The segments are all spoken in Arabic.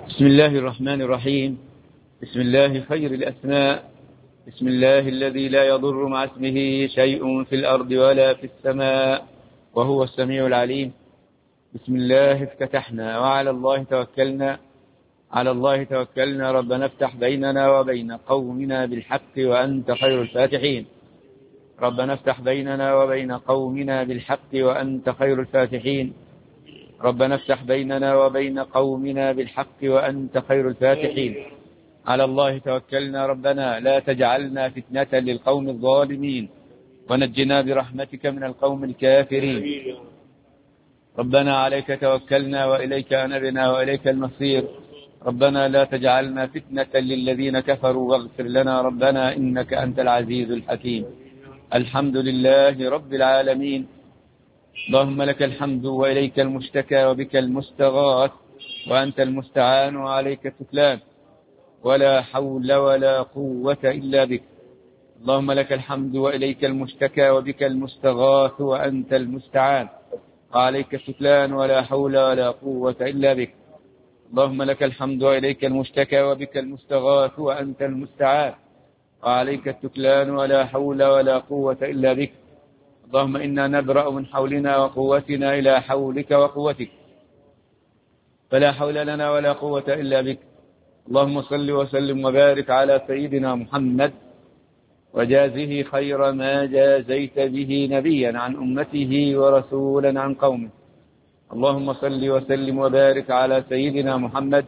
بسم الله الرحمن الرحيم. بسم الله خير الأسماء. بسم الله الذي لا يضر مع اسمه شيء في الأرض ولا في السماء وهو السميع العليم. بسم الله افتتحنا وعلى الله توكلنا. على الله توكلنا ربنا افتح بيننا وبين قومنا بالحق وأنت خير الفاتحين. ربنا افتح بيننا وبين قومنا بالحق وأنت خير الفاتحين. ربنا افتح بيننا وبين قومنا بالحق وأنت خير الفاتحين. على الله توكلنا ربنا لا تجعلنا فتنة للقوم الظالمين ونجنا برحمتك من القوم الكافرين. ربنا عليك توكلنا وإليك أنبنا وإليك المصير. ربنا لا تجعلنا فتنة للذين كفروا واغفر لنا ربنا إنك أنت العزيز الحكيم. الحمد لله رب العالمين. اللهم لك الحمد وإليك المشتكى وبك المستغاث وأنت المستعان وعليك التكلان ولا حول ولا قوة إلا بك. اللهم لك الحمد وإليك المشتكى وبك المستغاث وأنت المستعان وعليك التكلان ولا حول ولا قوة إلا بك. اللهم لك الحمد وإليك المشتكى وبك المستغاث وأنت المستعان وعليك التكلان ولا حول ولا قوة إلا بك. اللهم إنا نبرأ من حولنا وقوتنا إلى حولك وقوتك فلا حول لنا ولا قوة إلا بك. اللهم صل وسلم وبارك على سيدنا محمد وجازه خير ما جازيت به نبيا عن أمته ورسولا عن قومه. اللهم صل وسلم وبارك على سيدنا محمد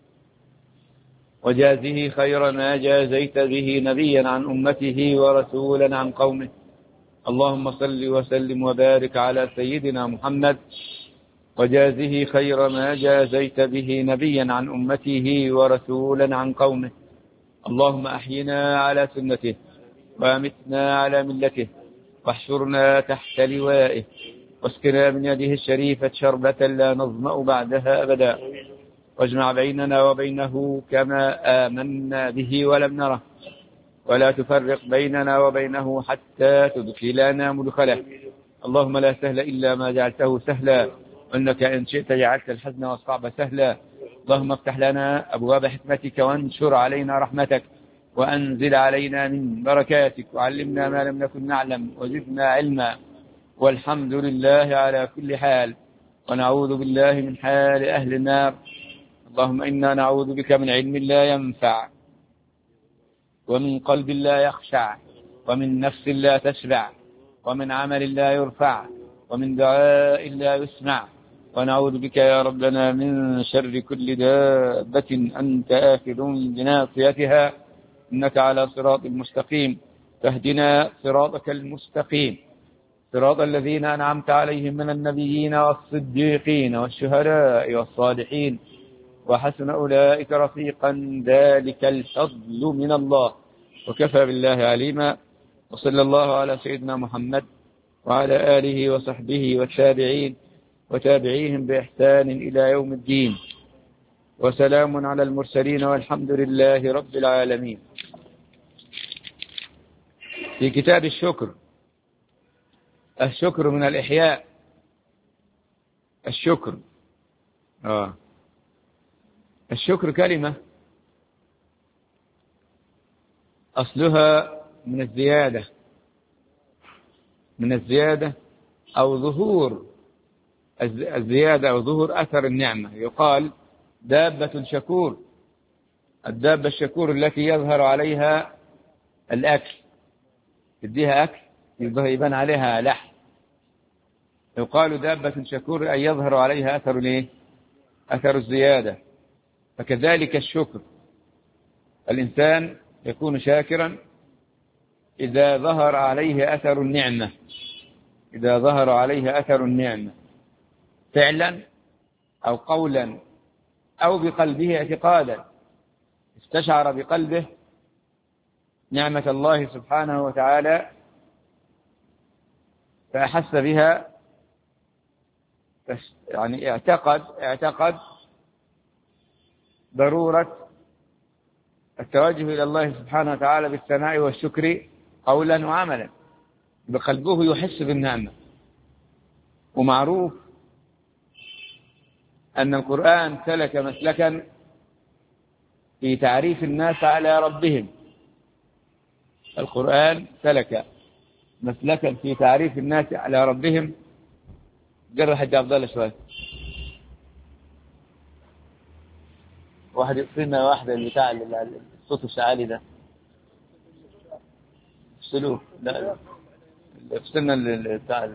وجازه خير ما جازيت به نبيا عن أمته ورسولا عن قومه. اللهم صل وسلم وبارك على سيدنا محمد وجازه خير ما جازيت به نبيا عن أمته ورسولا عن قومه. اللهم أحينا على سنته وأمتنا على ملته واحشرنا تحت لوائه واسقنا من يده الشريفة شربة لا نظمأ بعدها أبدا واجمع بيننا وبينه كما آمنا به ولم نره ولا تفرق بيننا وبينه حتى تدخلنا مدخله. اللهم لا سهل إلا ما جعلته سهلا وإنك إن شئت جعلت الحزن والصعب سهلا. اللهم افتح لنا أبواب حكمتك وانشر علينا رحمتك وأنزل علينا من بركاتك وعلمنا ما لم نكن نعلم وزدنا علما. والحمد لله على كل حال ونعوذ بالله من حال أهل النار. اللهم إنا نعوذ بك من علم لا ينفع ومن قلب لا يخشع ومن نفس لا تشبع ومن عمل لا يرفع ومن دعاء لا يسمع. ونعوذ بك يا ربنا من شر كل دابة أنت آخذ بناصيتها إنك على صراط مستقيم. فاهدنا صراطك المستقيم صراط الذين أنعمت عليهم من النبيين والصديقين والشهداء والصالحين وحسن أولئك رفيقا ذلك الفضل من الله وكفى بالله عليما. وصلى الله على سيدنا محمد وعلى آله وصحبه والتابعين وتابعيهم بإحسان إلى يوم الدين وسلام على المرسلين والحمد لله رب العالمين. في كتاب الشكر. الشكر من الإحياء. الشكر الشكر كلمة أصلها من الزيادة أو ظهور الزيادة أو ظهور أثر النعمة. يقال دابة شكور. الدابة الشكور التي يظهر عليها الأكل تديها أكل يبان عليها لحم. يقال دابة شكور أي يظهر عليها أثر الزيادة. فكذلك الشكر الإنسان يكون شاكرا إذا ظهر عليه أثر النعمة. إذا ظهر عليه أثر النعمة فعلا أو قولا أو بقلبه اعتقادا استشعر بقلبه نعمة الله سبحانه وتعالى فأحس بها يعني اعتقد ضرورة التوجه إلى الله سبحانه وتعالى بالثناء والشكر قولا وعملا. بقلبه يحس بالنعمة. ومعروف أن القرآن سلك مسلكا في تعريف الناس على ربهم. القرآن سلك مسلكا في تعريف الناس على ربهم. قرر حج عبد الله شوي، واحد يقصينا واحدة اللي بتاع الصوت الشعالي ده يفصلوه. لا يفصلنا بتاع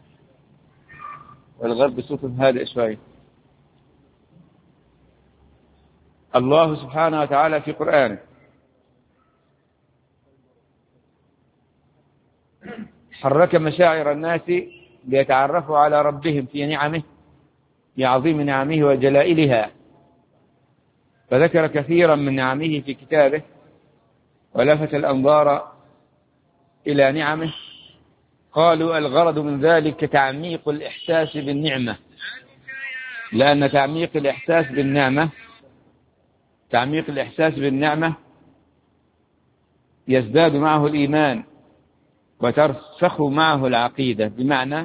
والغرب صوت هادئ شوي. الله سبحانه وتعالى في قرآنه حرك مشاعر الناس ليتعرفوا على ربهم في نعمه، في عظيم نعمه وجلائلها، فذكر كثيرا من نعمه في كتابه ولفت الأنظار إلى نعمه. قالوا الغرض من ذلك تعميق الإحساس بالنعمة، لأن تعميق الإحساس بالنعمة يزداد معه الإيمان وترسخ معه العقيدة. بمعنى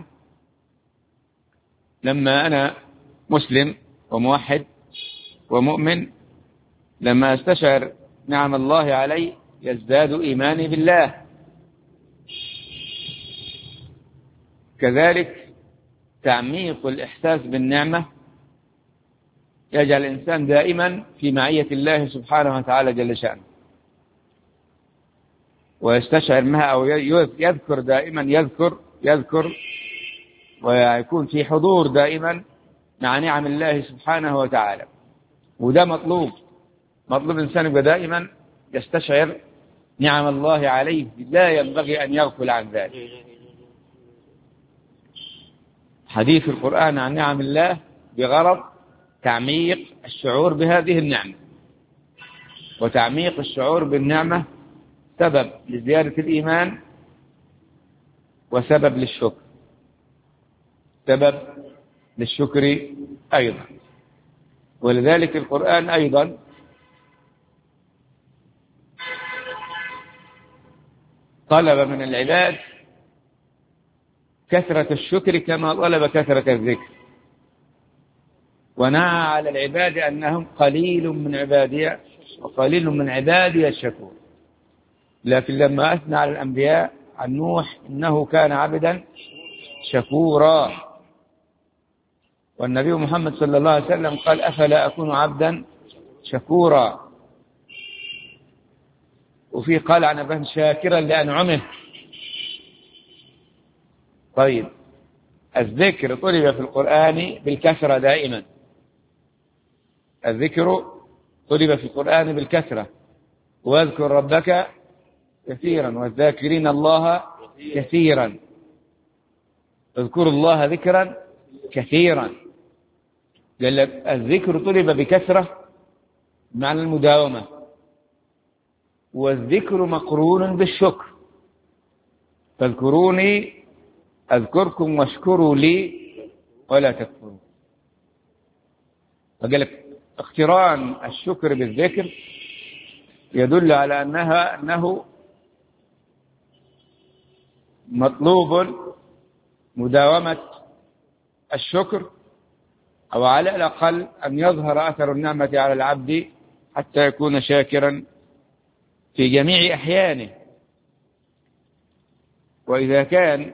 لما أنا مسلم وموحد ومؤمن، لما أستشعر نعم الله علي يزداد إيماني بالله. كذلك تعميق الإحساس بالنعمة يجعل الإنسان دائما في معية الله سبحانه وتعالى جل شأنه، ويستشعر معها أو يذكر دائما، يذكر ويكون في حضور دائما مع نعم الله سبحانه وتعالى. وده مطلوب الإنسان يبقى دائما يستشعر نعم الله عليه، لا ينبغي أن يغفل عن ذلك. حديث القرآن عن نعم الله بغرض تعميق الشعور بهذه النعمة، وتعميق الشعور بالنعمة سبب لزيادة الإيمان وسبب للشكر أيضا. ولذلك القرآن أيضا طلب من العباد كثرة الشكر كما طلب كثرة الذكر، ونهى على العباد أنهم قليل من عبادي الشكور. لكن لما أثنى على الأنبياء عن نوح إنه كان عبدا شكورا، والنبي محمد صلى الله عليه وسلم قال أفلا أكون عبدا شكورا. وفي قال عن أبن شاكرا لأنعمه. طيب، الذكر طلب في القرآن بالكثرة دائما، الذكر طلب في القرآن بالكثرة. واذكر ربك كثيرا والذاكرين الله كثيرا. اذكروا الله ذكرا كثيرا. قال لك الذكر طلب بكثرة معنى المداومة، والذكر مقرون بالشكر. فاذكروني أذكركم واشكروا لي ولا تكفروا. فقال لك اقتران الشكر بالذكر يدل على أنه مطلوب مداومة الشكر، أو على الأقل أن يظهر أثر النعمة على العبد حتى يكون شاكرا في جميع أحيانه. وإذا كان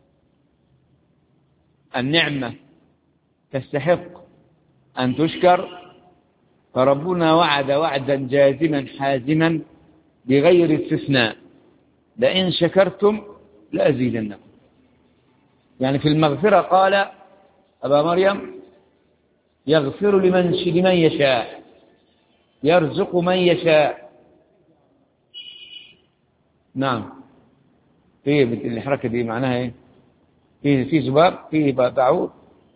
النعمة تستحق أن تشكر فربنا وعد وعدا جازما حازما بغير استثناء: لئن شكرتم لأزيدنكم. يعني في المغفرة قال أبا مريم: يغفر لمن يشاء، يرزق من يشاء. نعم، في الحركة دي معناها ايه؟ في زباب، في بعوض.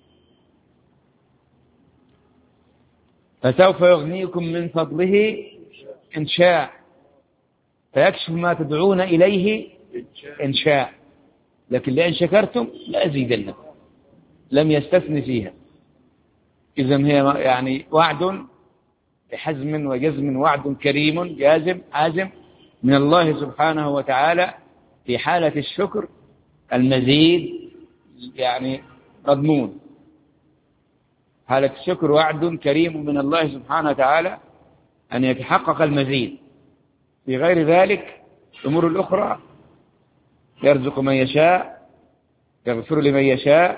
فسوف يغنيكم من فضله إن شاء، فيكشف ما تدعون إليه إن شاء. لكن لئن شكرتم لأزيدنكم، لم يستثن فيها. إذن هي يعني وعد بحزم وجزم، وعد كريم جازم عازم من الله سبحانه وتعالى في حالة الشكر. المزيد يعني مضمون. حالة الشكر وعد كريم من الله سبحانه وتعالى أن يتحقق المزيد. في غير ذلك الأمور الأخرى يرزق من يشاء، يغفر لمن يشاء،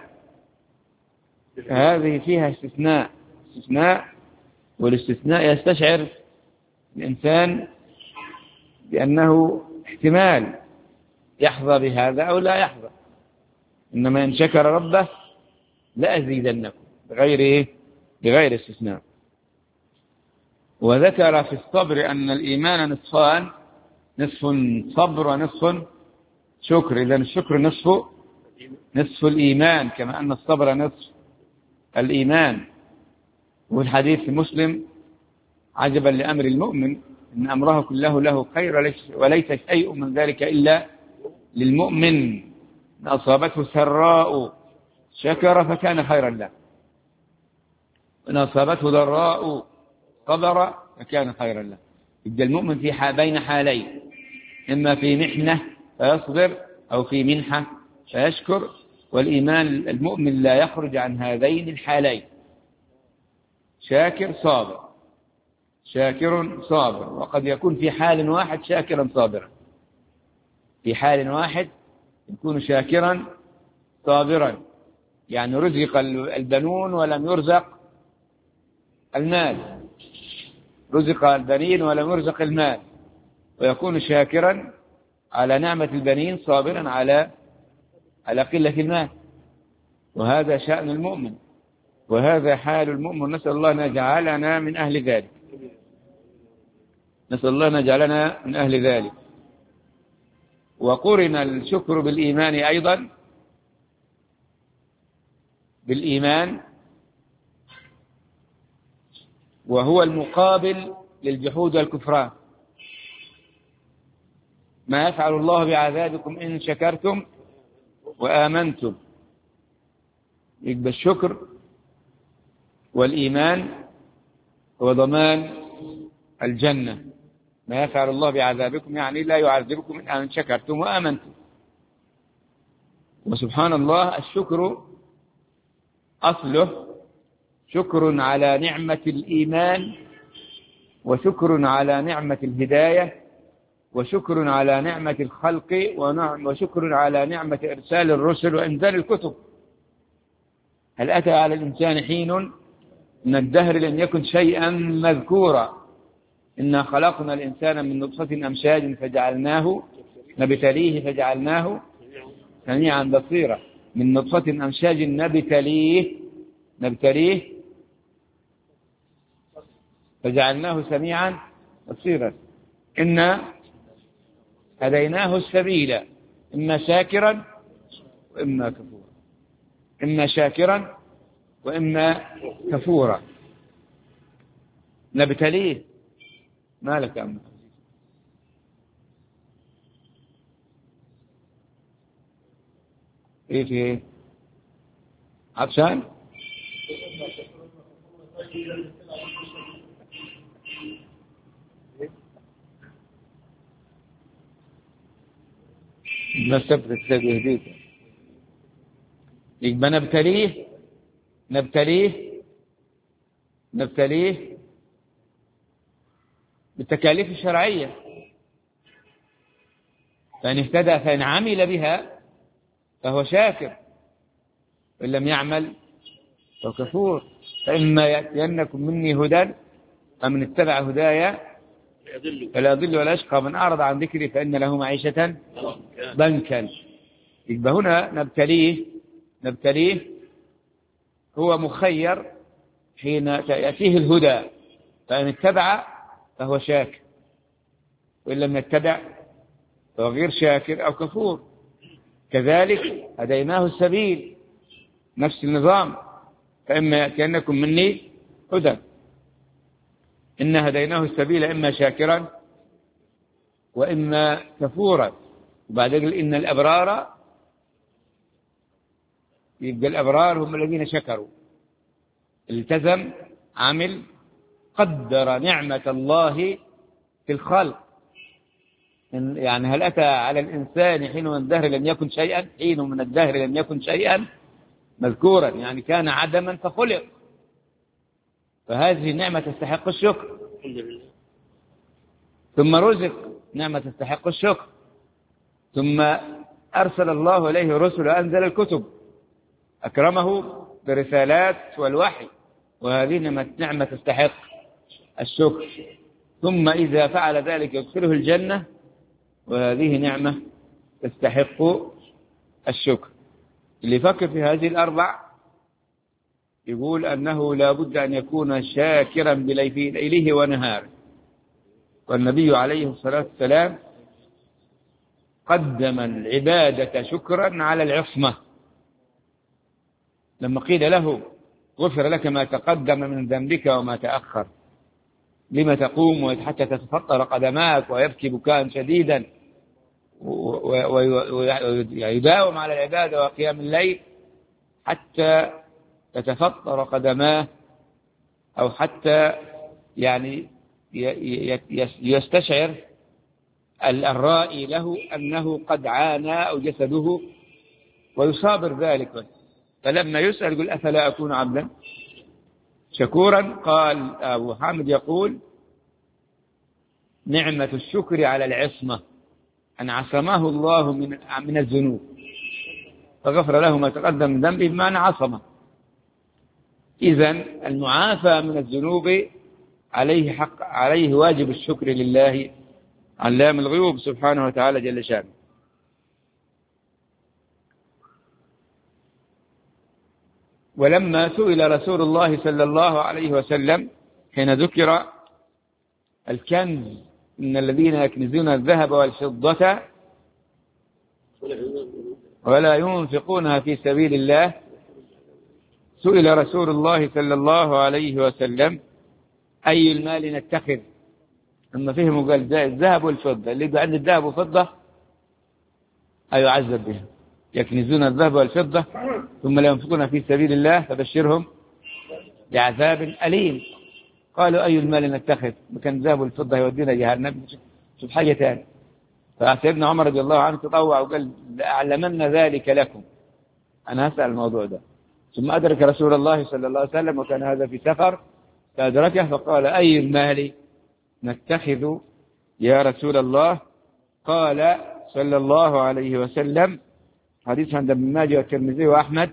هذه فيها استثناء، والاستثناء يستشعر الإنسان بأنه احتمال يحظى بهذا أو لا يحظى. إنما إن شكر ربه لأزيدنكم بغير استثناء. وذكر في الصبر أن الإيمان نصفان، نصف صبر ونصف شكر. إذن الشكر نصف الإيمان، كما أن الصبر نصف الإيمان. والحديث في مسلم: عجبا لأمر المؤمن إن أمره كله له خير وليس شيء من ذلك إلا للمؤمن، إن أصابته سراء شكر فكان خيرا له، وإن أصابته ضراء صبر فكان خيرا له. يبقى المؤمن في بين حالين: إما في محنة فيصبر، أو في منحة فيشكر. والإيمان المؤمن لا يخرج عن هذين الحالين: شاكر صابر. وقد يكون في حال واحد شاكرا صابرا، في حال واحد يكون شاكرا صابرا، يعني رزق البنون ولم يرزق المال، رزق البنين ولم يرزق المال، ويكون شاكرا على نعمة البنين صابرا على قلة المال. وهذا شأن المؤمن، وهذا حال المؤمن. نسأل الله أن يجعلنا من أهل ذلك، نسأل الله أن يجعلنا من أهل ذلك. وقرن الشكر بالإيمان أيضا، بالإيمان، وهو المقابل للجحود والكفران. ما يفعل الله بعذابكم إن شكرتم وآمنتم. يبقى الشكر والإيمان هو ضمان الجنة. ما يفعل الله بعذابكم يعني لا يعذبكم إن شكرتم وآمنتم. وسبحان الله، الشكر أصله شكر على نعمة الإيمان، وشكر على نعمة الهداية، وشكر على نعمة الخلق، وشكر على نعمة إرسال الرسل وإنزال الكتب. هل أتى على الإنسان حين من الدهر لم يكن شيئا مذكورا؟ إنا خلقنا الإنسان من نطفة أمشاج فجعلناه نبتليه فجعلناه سميعا بصيرا. من نطفة أمشاج نبتليه فجعلناه سميعا بصيرا. إنا هديناه السبيل إما شاكرا وإما كفورا، إما شاكرا وإما كفورا. نبتليه. ما لك أمر إيه في عطشان؟ ما سبت السبب يهديك. يبقى نبتليه بالتكاليف الشرعية، فإن اهتدى فإن عمل بها فهو شاكر، وإن لم يعمل فهو كفور. فإما يأتينكم مني هدى فمن اتبع هدايا فلا يضل ولا يشقى، من أعرض عن ذكري فإن له معيشة ضنكا. يبقى هنا نبتليه هو مخير حين يأتيه الهدى، فإن اتبع فهو شاكر، وإن لم يتبع فهو غير شاكر أو كفور. كذلك هديناه السبيل، نفس النظام. فإما يأتينكم مني هدى، إن هديناه السبيل إما شاكرا وإما كفورا. وبعد ذلك إن الأبرار، يبقى الأبرار هم الذين شكروا، التزم، عمل، قدر نعمة الله في الخلق. يعني هل أتى على الإنسان حين من الدهر لم يكن شيئا مذكورا، يعني كان عدما فخلق. فهذه النعمة تستحق الشكر. ثم رزق نعمة تستحق الشكر، ثم أرسل الله إليه رسل وأنزل الكتب، أكرمه برسالات والوحي، وهذه نعمة تستحق الشكر. ثم إذا فعل ذلك يدخله الجنة، وهذه نعمة تستحق الشكر. اللي يفكر في هذه الأربع يقول أنه لا بد أن يكون شاكرا بليله ونهاره. والنبي عليه الصلاة والسلام قدم العبادة شكرا على العصمة. لما قيل له غفر لك ما تقدم من ذنبك وما تأخر، لما تقوم حتى تتفطر قدماك ويبكي بكاء شديدا ويداوم على العبادة وقيام الليل حتى تتفطر قدماه، أو حتى يعني يستشعر الرائي له أنه قد عانى أو جسده ويصابر ذلك. فلما يسأل يقول أفلا أكون عبدا شكورا؟ قال أبو حامد يقول نعمة الشكر على العصمة، أن عصمه الله من الذنوب فغفر له ما تقدم من ذنبه بمعنى عصمه. إذن المعافى من الذنوب عليه واجب الشكر لله علام الغيوب سبحانه وتعالى جل شانه. ولما سئل رسول الله صلى الله عليه وسلم حين ذكر الكنز إن الذين يكنزون الذهب والفضة ولا ينفقونها في سبيل الله، سئل رسول الله صلى الله عليه وسلم أي المال نتخذ؟ أما فهموا قال الذهب والفضة، اللي يبقى عنده الذهب وفضة أيعذب بها، يكنزون الذهب والفضة ثم لا ينفقونها في سبيل الله فبشرهم بعذاب أليم. قالوا أي المال نتخذ؟ مكان الذهب والفضة يودينا جهنم، شوف حاجة ثانية. فسيدنا عمر رضي الله عنه تطوع وقال لأعلمن ذلك لكم، أنا هسأل الموضوع ده. ثم أدرك رسول الله صلى الله عليه وسلم وكان هذا في سفر فأدركه فقال أي المال نتخذ يا رسول الله؟ قال صلى الله عليه وسلم، حديث عند ابن ماجه والترمذي وأحمد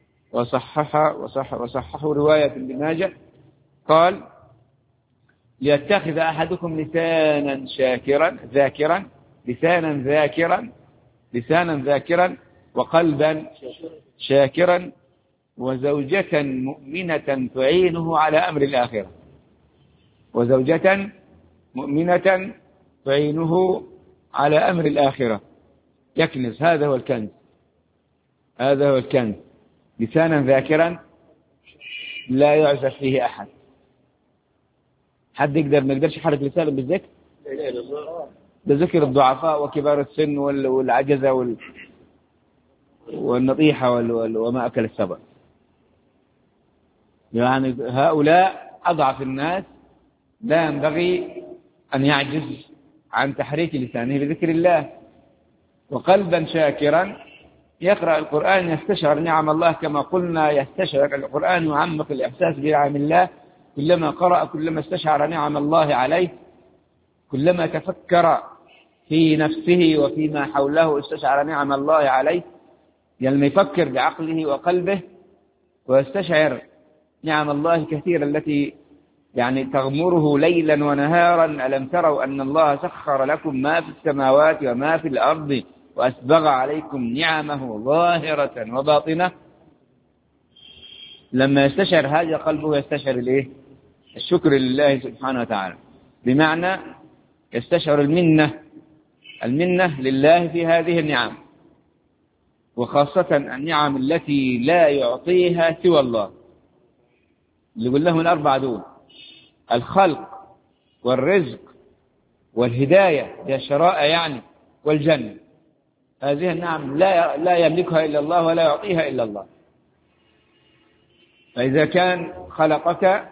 وصححوا رواية ابن ماجه، قال ليتخذ أحدكم لسانا ذاكرا وقلبا شاكرا وزوجة مؤمنة تعينه على أمر الآخرة، وزوجة مؤمنة تعينه على أمر الآخرة. يكنز، هذا هو الكنز، هذا هو الكنز. لسانا ذاكرا لا يعزف فيه أحد، حد ما يقدرش يحرك لسانه بالذكر، ده ذكر الضعفاء وكبار السن والعجزة والنطيحة وما أكل السبع. يعني هؤلاء أضعف الناس لا ينبغي أن يعجز عن تحريك لسانه بذكر الله. وقلبا شاكرا يقرأ القرآن يستشعر نعم الله، كما قلنا يستشعر القرآن يعمق الإحساس بنعم الله، كلما قرأ كلما استشعر نعم الله عليه، كلما تفكر في نفسه وفيما حوله استشعر نعم الله عليه. يعني يفكر بعقله وقلبه ويستشعر نعم الله كثيرا التي يعني تغمره ليلا ونهارا. ألم تروا أن الله سخر لكم ما في السماوات وما في الأرض وأسبغ عليكم نعمه ظاهرة وباطنة؟ لما يستشعر هذا قلبه يستشعر الايه؟ الشكر لله سبحانه وتعالى، بمعنى يستشعر المنة لله في هذه النعم، وخاصة النعم التي لا يعطيها سوى الله، اللي يقول لهم الأربعة دول: الخلق والرزق والهداية، هي الشرائع يعني، والجنة. هذه النعم لا يملكها إلا الله ولا يعطيها إلا الله. فإذا كان خلقك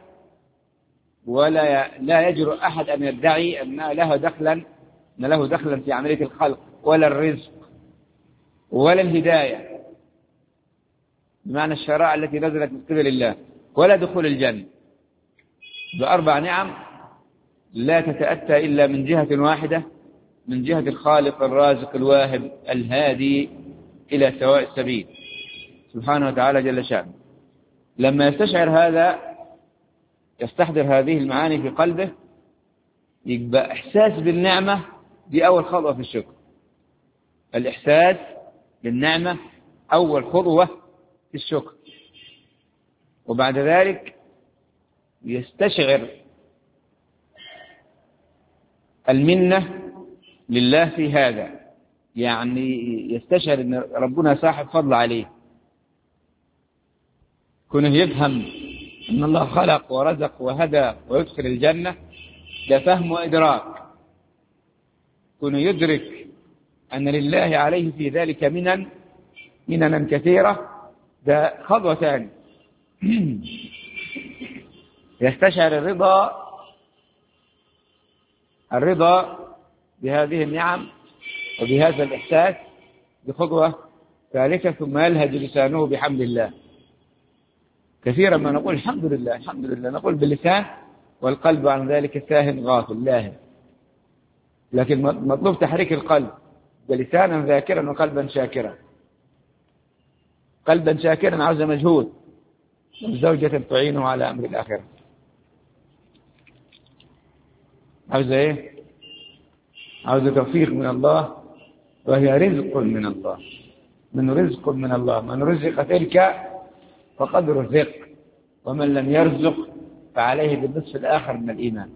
لا يجرؤ أحد أن يدعي أن له دخلا في عملية الخلق ولا الرزق ولا الهداية بمعنى الشرائع التي نزلت من قبل الله ولا دخول الجنة، بأربع نعم لا تتأتى إلا من جهة واحدة، من جهة الخالق الرازق الواهب الهادي إلى سواء السبيل سبحانه وتعالى جل شأنه. لما يستشعر هذا، يستحضر هذه المعاني في قلبه، يبقى إحساس بالنعمة دي أول خطوة في الشكر. الإحساس بالنعمة أول خطوة في الشكر. وبعد ذلك يستشعر المنة لله في هذا، يعني يستشعر أن ربنا صاحب فضل عليه، كونه يفهم أن الله خلق ورزق وهدى ويدخل الجنة، ده فهم وإدراك. كونه يدرك أن لله عليه في ذلك مننا كثيرة، ده خطوة ثانية. يستشعر الرضا بهذه النعم وبهذا الإحساس بخطوة ثالثة، ثم يلهج لسانه بحمد الله. كثيرا ما نقول الحمد لله الحمد لله، نقول باللسان والقلب عن ذلك ساهن غافل لاهٍ، لكن مطلوب تحريك القلب بلسانا ذاكرا وقلبا شاكرا. قلبا شاكرا عاوز مجهود، وزوجة تعينه على أمر الآخرة. عاوز إيه؟ عاوز توفيق من الله، وهي رزق من الله، من رزق من الله. من رزق تلك فقد رزق، ومن لم يرزق فعليه بالنصف الآخر من الإيمان.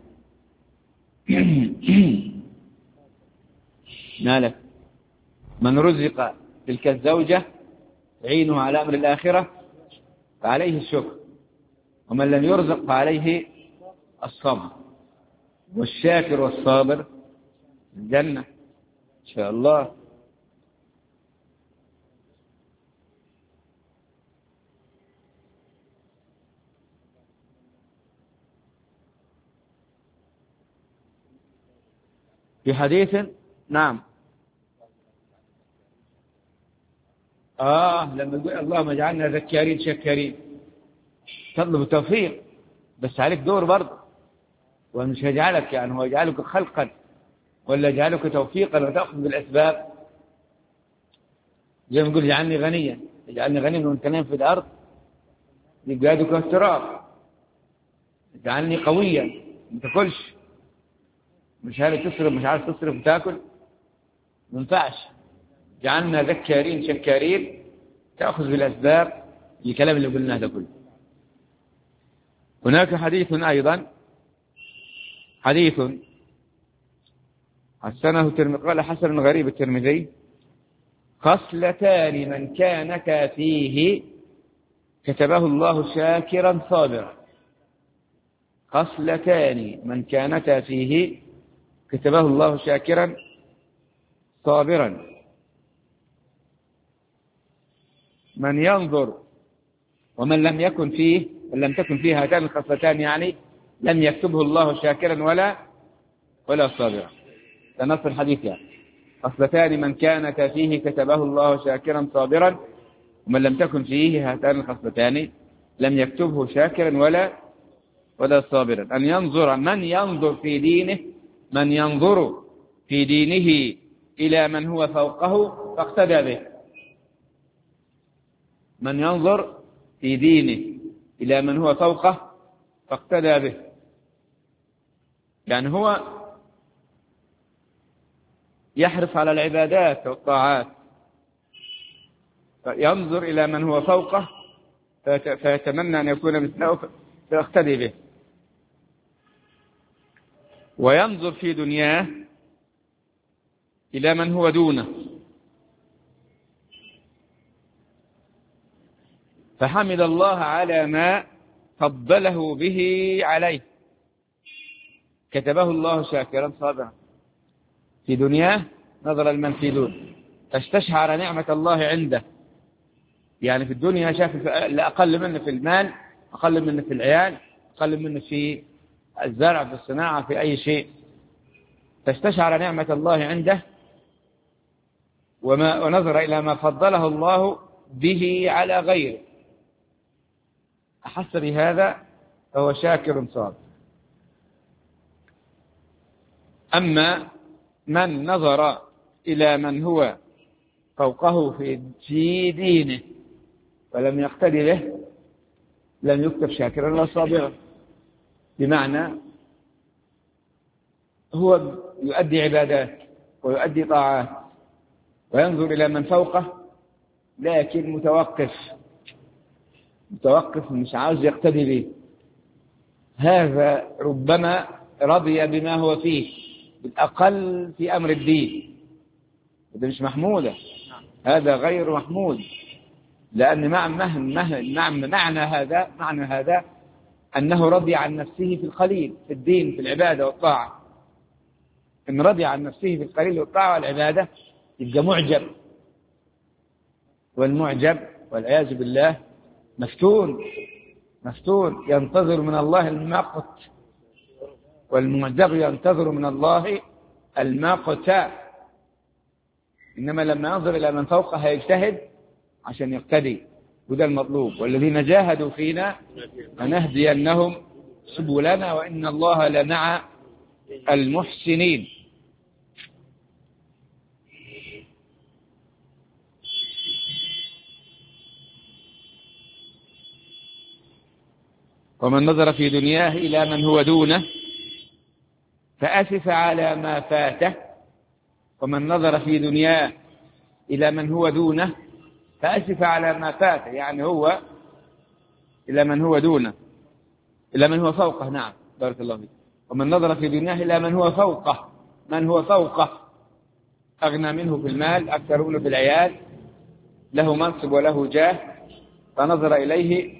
مالك؟ من رزق تلك الزوجة تعينه على أمر الآخرة فعليه الشكر، ومن لم يرزق فعليه الصبر، والشاكر والصابر الجنة إن شاء الله. في حديث نعم لما يقول اللهم اجعلنا ذكارين شكارين، تطلب التوفيق، بس عليك دور برضه، ومش هيجعلك يعني هو يجعلك خلقا ولا يجعلك توفيقا وتأخذ بالأسباب. زي ما يقول اجعلني غنيا، اجعلني غنيا وانت نايم في الأرض يبقى يدك التراب. اجعلني قويا ما تاكلش، مش عارف تصرف، مش عارف تصرف وتاكل، ما ينفعش. جعلنا ذكارين شكارين، تأخذ بالأسباب، الكلام اللي قلناه ده كله. هناك حديث أيضا، حديث حسنه الترمذي، قال حسن غريب الترمذي: خصلتان من كانتا فيه كتبه الله شاكرا صابرا. خصلتان من كانتا فيه كتبه الله شاكرا صابرا. من ينظر ومن لم يكن فيه، ولم تكن فيه هاتان الخصلتان، يعني لم يكتبه الله شاكرا ولا صابرا. ده نص الحديث يعني. خصلتان من كانتا فيه كتبه الله شاكرا صابرا، ومن لم تكن فيه هاتان الخصلتان لم يكتبه شاكرا ولا صابرا. أن ينظر من ينظر في دينه، من ينظر في دينه إلى من هو فوقه فاقتدى به. من ينظر في دينه إلى من هو فوقه فاقتدى به، يعني هو يحرص على العبادات والطاعات، فينظر إلى من هو فوقه فيتمنى أن يكون مثله فيقتدي به. وينظر في دنياه إلى من هو دونه فحمد الله على ما فضله به عليه، كتبه الله شاكرا صابرا. في دنياه نظر لمن في دون، فاستشعر نعمة الله عنده، يعني في الدنيا شاف أقل منه في المال، أقل منه في العيال، أقل منه في الزرع، في الصناعة، في أي شيء، فاستشعر نعمة الله عنده ونظر إلى ما فضله الله به على غيره، أحس بهذا فهو شاكر صابر. أما من نظر إلى من هو فوقه في دينه ولم يقتدي به لم يكتب شاكرا ولا صابرا. بمعنى هو يؤدي عبادات ويؤدي طاعات وينظر إلى من فوقه، لكن متوقف مش عاوز يقتدي به. هذا ربما رضي بما هو فيه بالأقل في أمر الدين، هذا مش محمودة، هذا غير محمود. لأن معنى هذا أنه رضي عن نفسه في القليل في الدين في العبادة والطاعة. إن رضي عن نفسه في القليل والطاعة والعبادة يبقى معجب، والمعجب والعياذ بالله مفتون ينتظر من الله المقت، والمعجب ينتظر من الله المقت. إنما لما ينظر إلى من فوقه هيجتهد عشان يقتدي، وده المطلوب. والذين جاهدوا فينا لنهدينهم سبلنا وإن الله لمع المحسنين. ومن نظر في دنياه إلى من هو دونه فأسف على ما فاته. ومن نظر في دنياه إلى من هو دونه فأسف على ما فاته، يعني هو إلى من هو دونه، إلى من هو فوقه. نعم، بارك الله فيك. ومن نظر في دنياه إلى من هو فوقه، من هو فوقه أغنى منه في المال، أكثر منه في العيال، له منصب وله جاه، فنظر إليه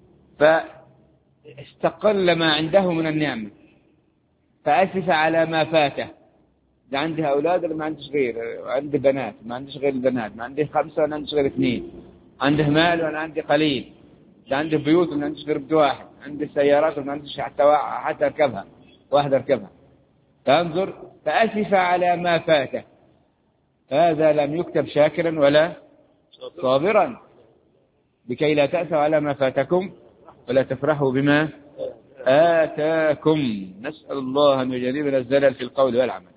فاستقل ما عنده من النعمة فأسف على ما فاته. ده عندي أولاد ما عنديش غير، عندي بنات ما عنديش غير البنات، ما عندي 5 وأنا عنديش غير 2، عنده مال وأنا عندي قليل، ده عندي بيوت وأنا عنديش غير بيت واحد، عندي سيارات وأنا عنديش حتى أركبها واحد أركبها. فانظر فأسف على ما فاته، هذا لم يكتب شاكرا ولا صابرا، لكي لا تأسوا على ما فاتكم ولا تفرحوا بما آتاكم. نسأل الله أن يجنبنا الزلل في القول والعمل.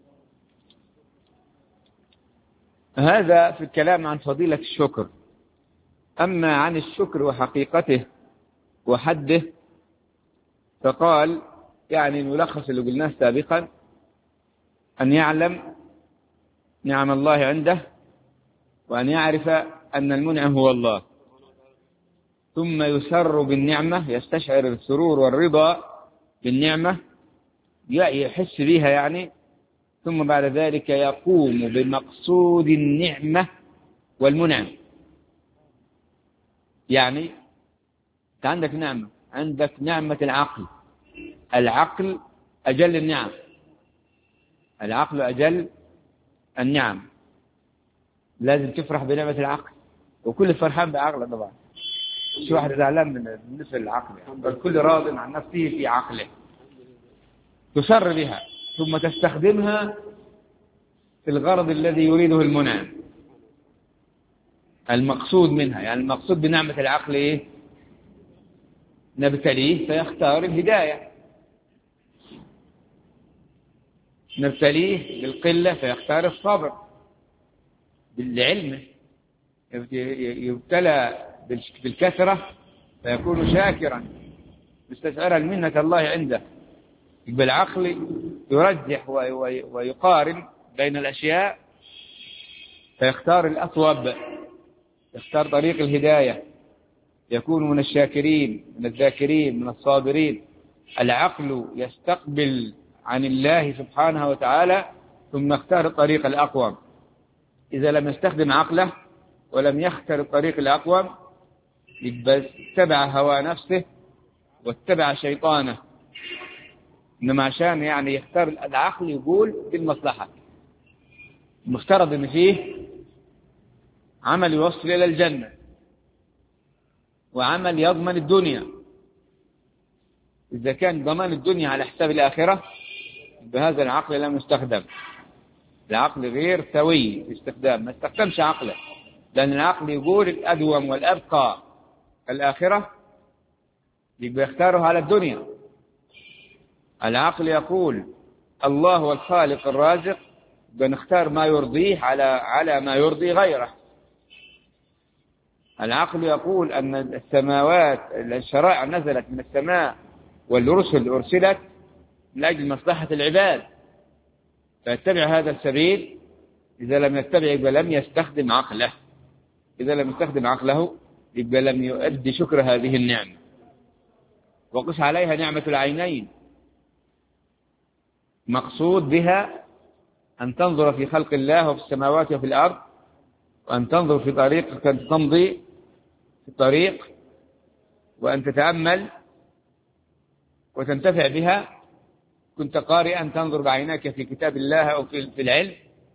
هذا في الكلام عن فضيلة الشكر. أما عن الشكر وحقيقته وحده فقال يعني الملخص اللي قلناه سابقا أن يعلم نعم الله عنده، وأن يعرف أن المنعم هو الله، ثم يسر بالنعمة، يستشعر السرور والرضا بالنعمة، يحس بها يعني، ثم بعد ذلك يقوم بمقصود النعمة والمنعم. يعني أنت عندك نعمة، عندك نعمة العقل أجل النعم، العقل أجل النعم، لازم تفرح بنعمة العقل، وكل فرحان بعقله طبعا، مش واحد زعلان من بالنسبة للعقل يعني، بل كل راض عن نفسه في عقله. تسر بها ثم تستخدمها في الغرض الذي يريده المنعم، المقصود منها. يعني المقصود بنعمة العقل إيه؟ نبتليه فيختار الهداية، نبتليه بالقلة فيختار الصبر، بالعلم يبتلى بالكثرة فيكون شاكرا مستشعرا منة الله عنده. بالعقل يرجح ويقارن بين الأشياء فيختار الأصوب، يختار طريق الهداية، يكون من الشاكرين من الذاكرين من الصابرين. العقل يستقبل عن الله سبحانه وتعالى ثم يختار الطريق الأقوم. إذا لم يستخدم عقله ولم يختار الطريق الأقوم يبقى اتبع هوى نفسه واتبع شيطانه. إنما عشان يعني يختار العقل يقول بالمصلحة، مفترض إن فيه عمل يوصل إلى الجنة وعمل يضمن الدنيا. إذا كان ضمان الدنيا على حساب الآخرة بهذا العقل لم يستخدم، العقل غير سوي في استخدام، ما استخدمش عقله، لأن العقل يقول الأدوم والأبقى الآخرة، يبقى يختاره على الدنيا. العقل يقول الله هو الخالق الرازق، بنختار ما يرضيه على ما يرضي غيره. العقل يقول أن السماوات، الشرائع نزلت من السماء والرسل أرسلت لأجل مصلحة العباد، فيتبع هذا السبيل. إذا لم يتبع يبقى لم يستخدم عقله، إذا لم يستخدم عقله يبقى لم يؤدي شكر هذه النعمة. وقس عليها نعمة العينين، مقصود بها أن تنظر في خلق الله وفي السماوات وفي الأرض، وأن تنظر في طريقك، أن تمضي في الطريق، وأن تتأمل وتنتفع بها. كنت قارئا تنظر بعينك في كتاب الله أو في العلم،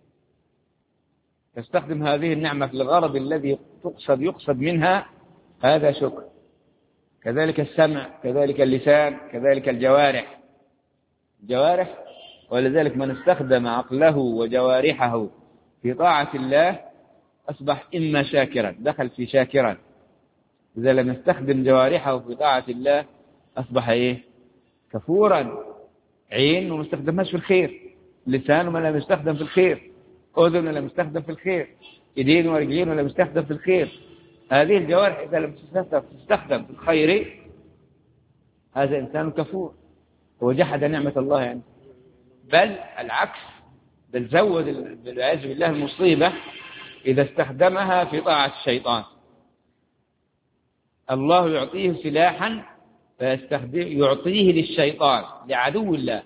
تستخدم هذه النعمة في الغرض الذي يقصد منها، هذا شكر. كذلك السمع، كذلك اللسان، كذلك الجوارح. ولذلك من استخدم عقله وجوارحه في طاعة الله أصبح إما شاكرا، دخل في شاكرا. إذا لم يستخدم جوارحه في طاعة الله أصبح إيه؟ كفورا. عين وما استخدمهاش في الخير، لسان وما لم يستخدم في الخير، أذن ولم يستخدم في الخير، يدين ورجلين ولم يستخدم في الخير. هذه الجوارح إذا لم تستخدم في الخير هذا إنسان كفور، هو جحد نعمة الله يعني. بل العكس، بل زود بالعياذ بالله المصيبة إذا استخدمها في طاعة الشيطان. الله يعطيه سلاحا يعطيه للشيطان، لعدو الله.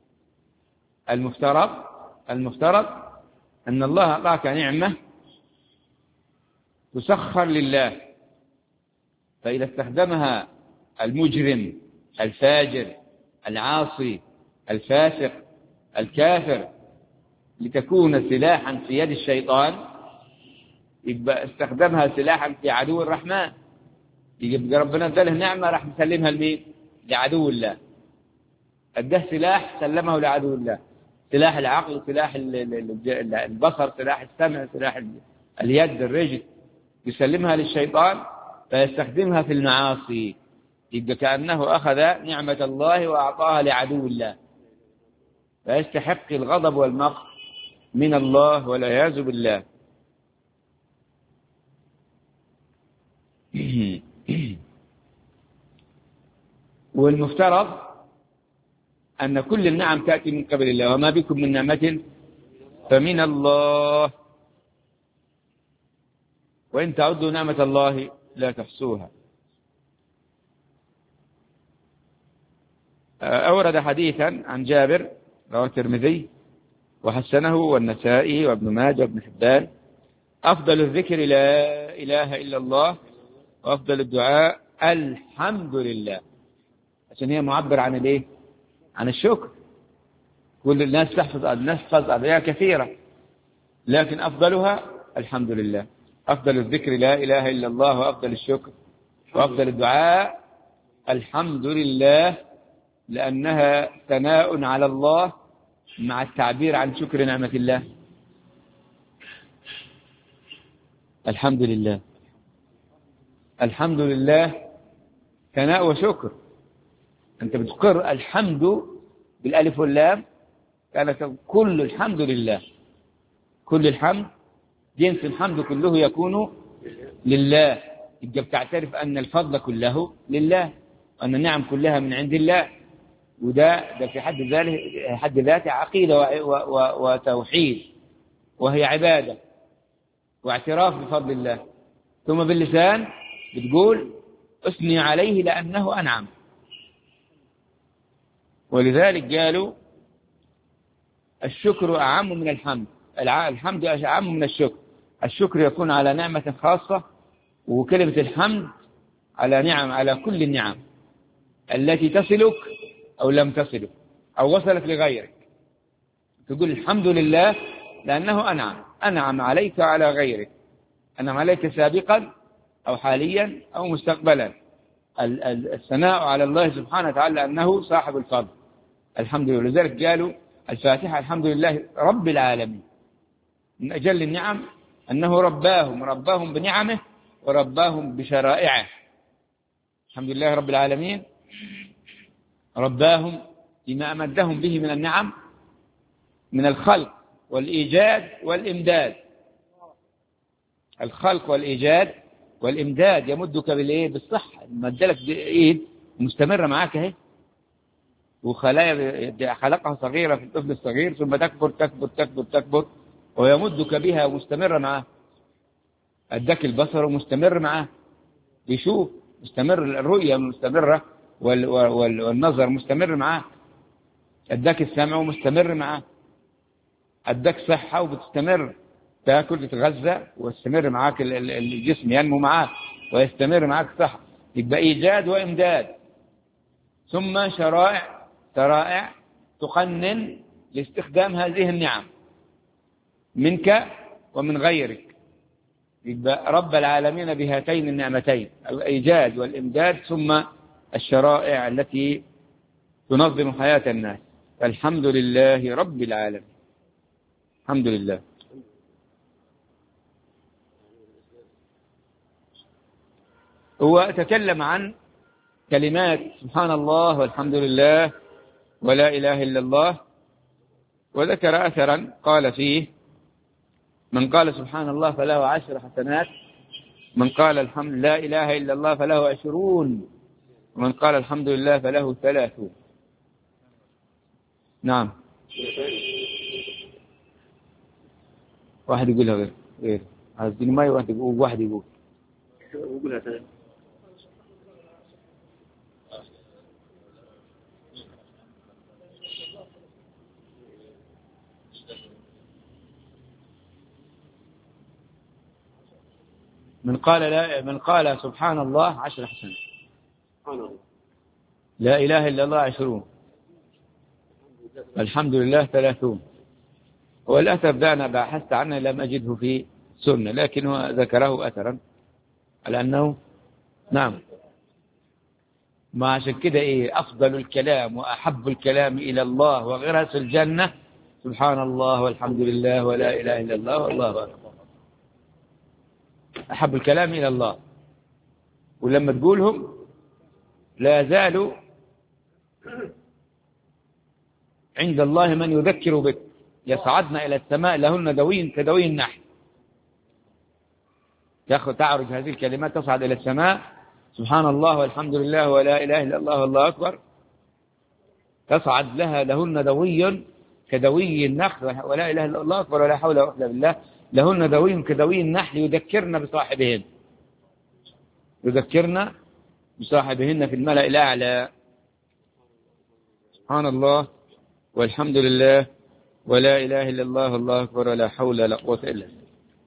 المفترض أن الله أعطاك نعمة تسخر لله، فإذا استخدمها المجرم الفاجر العاصي الفاسق الكافر لتكون سلاحا في يد الشيطان، يبقى استخدمها سلاحا في عدو الرحمن. يبقى ربنا اداله نعمة راح مسلمها لمين؟ لعدو الله. اداه سلاح سلمه لعدو الله، سلاح العقل، سلاح البصر، سلاح السمع، سلاح اليد، الرجل، يسلمها للشيطان فيستخدمها في المعاصي. يبقى كأنه أخذ نعمة الله وأعطاها لعدو الله، فيستحق الغضب والمقت من الله والعياذ بالله. والمفترض أن كل النعم تأتي من قبل الله، وما بكم من نعمة فمن الله، وإن تعدوا نعمة الله لا تحصوها. أورد حديثا عن جابر رواه الترمذي وحسنه والنسائي وابن ماجه وابن حبان: أفضل الذكر لا إله إلا الله، وأفضل الدعاء الحمد لله. عشان هي معبر عن الايه؟ عن الشكر. كل الناس تحفظ أدعية كثيرة، لكن أفضلها الحمد لله. أفضل الذكر لا إله إلا الله، وأفضل الشكر وأفضل الدعاء الحمد لله، لأنها ثناء على الله مع التعبير عن شكر نعمة الله. الحمد لله، الحمد لله ثناء وشكر. أنت بتقر الحمد بالألف واللام، كانت كل الحمد لله، كل الحمد، جنس الحمد كله يكون لله. يبقى بتعترف أن الفضل كله لله، وأن النعم كلها من عند الله. وده في حد ذاته عقيدة وتوحيد، وهي عبادة واعتراف بفضل الله. ثم باللسان بتقول أثني عليه لأنه أنعم. ولذلك قالوا الشكر أعم من الحمد، الحمد أعم من الشكر. الشكر يكون على نعمة خاصة، وكلمة الحمد على نعم، على كل النعم التي تصلك أو لم تصلك أو وصلت لغيرك. تقول الحمد لله لأنه أنعم عليك وعلى غيرك، أنعم عليك سابقا أو حاليا أو مستقبلا. الثناء على الله سبحانه وتعالى أنه صاحب الفضل. الحمد لله. لذلك قالوا الفاتحة الحمد لله رب العالمين. من أجل النعم أنه رباهم بنعمه ورباهم بشرائعه. الحمد لله رب العالمين رباهم بما أمدهم به من النعم من الخلق والإيجاد والإمداد. الخلق والإيجاد والإمداد يمدك بالإيه؟ بالصحة. مدلك بإيد مستمرة معاك اهي، وخلايا خلقها صغيرة في الطفل الصغير، ثم تكبر تكبر تكبر تكبر ويمدك بها مستمرة معاه. أداك البصر ومستمر معاه، يشوف مستمر، الرؤية مستمرة والنظر مستمر معاه. أداك السمع ومستمر معاه. أداك صحة وبتستمر تاكل تتغذى ويستمر معاك الجسم ينمو معاك ويستمر معاك صحة. يبقى إيجاد وإمداد. ثم شرائع تقنن لاستخدام هذه النعم منك ومن غيرك. يبقى رب العالمين بهاتين النعمتين، الإيجاد والإمداد، ثم الشرائع التي تنظم حياة الناس. الحمد لله رب العالمين. الحمد لله. هو تكلم عن كلمات سبحان الله والحمد لله ولا إله إلا الله، وذكر أثرا قال فيه: من قال سبحان الله فله 10 حسنات، من قال الحمد لا إله إلا الله فله 20، ومن قال الحمد لله فله 30. نعم. واحد يقولها غير عايزين ما واحد يقول من قال سبحان الله 10 حسنات، لا إله إلا الله 20، الحمد لله 30. والأثر ده أنا بحثت عنه لم أجده في سنة، لكنه ذكره أثرا على أنه نعم. ما عشان كده إيه أفضل الكلام وأحب الكلام إلى الله وغرس الجنة سبحان الله والحمد لله ولا إله إلا الله والله أكبر. أحب الكلام إلى الله، ولما تقولهم لا زالوا عند الله من يذكر بك، يصعدن إلى السماء لهن دوي كدوي النحل. تعرج هذه الكلمات تصعد إلى السماء، سبحان الله والحمد لله ولا إله إلا الله والله أكبر، تصعد لهن دوي كدوي النخل، ولا إله إلا الله أكبر ولا حول ولا قوة إلا بالله، لهن دوي كدوي النحل، يذكرن بصاحبهن، يذكرن بصاحبهن في الملأ الأعلى. سبحان الله والحمد لله ولا إله إلا الله والله أكبر ولا حول ولا قوة إلا بالله.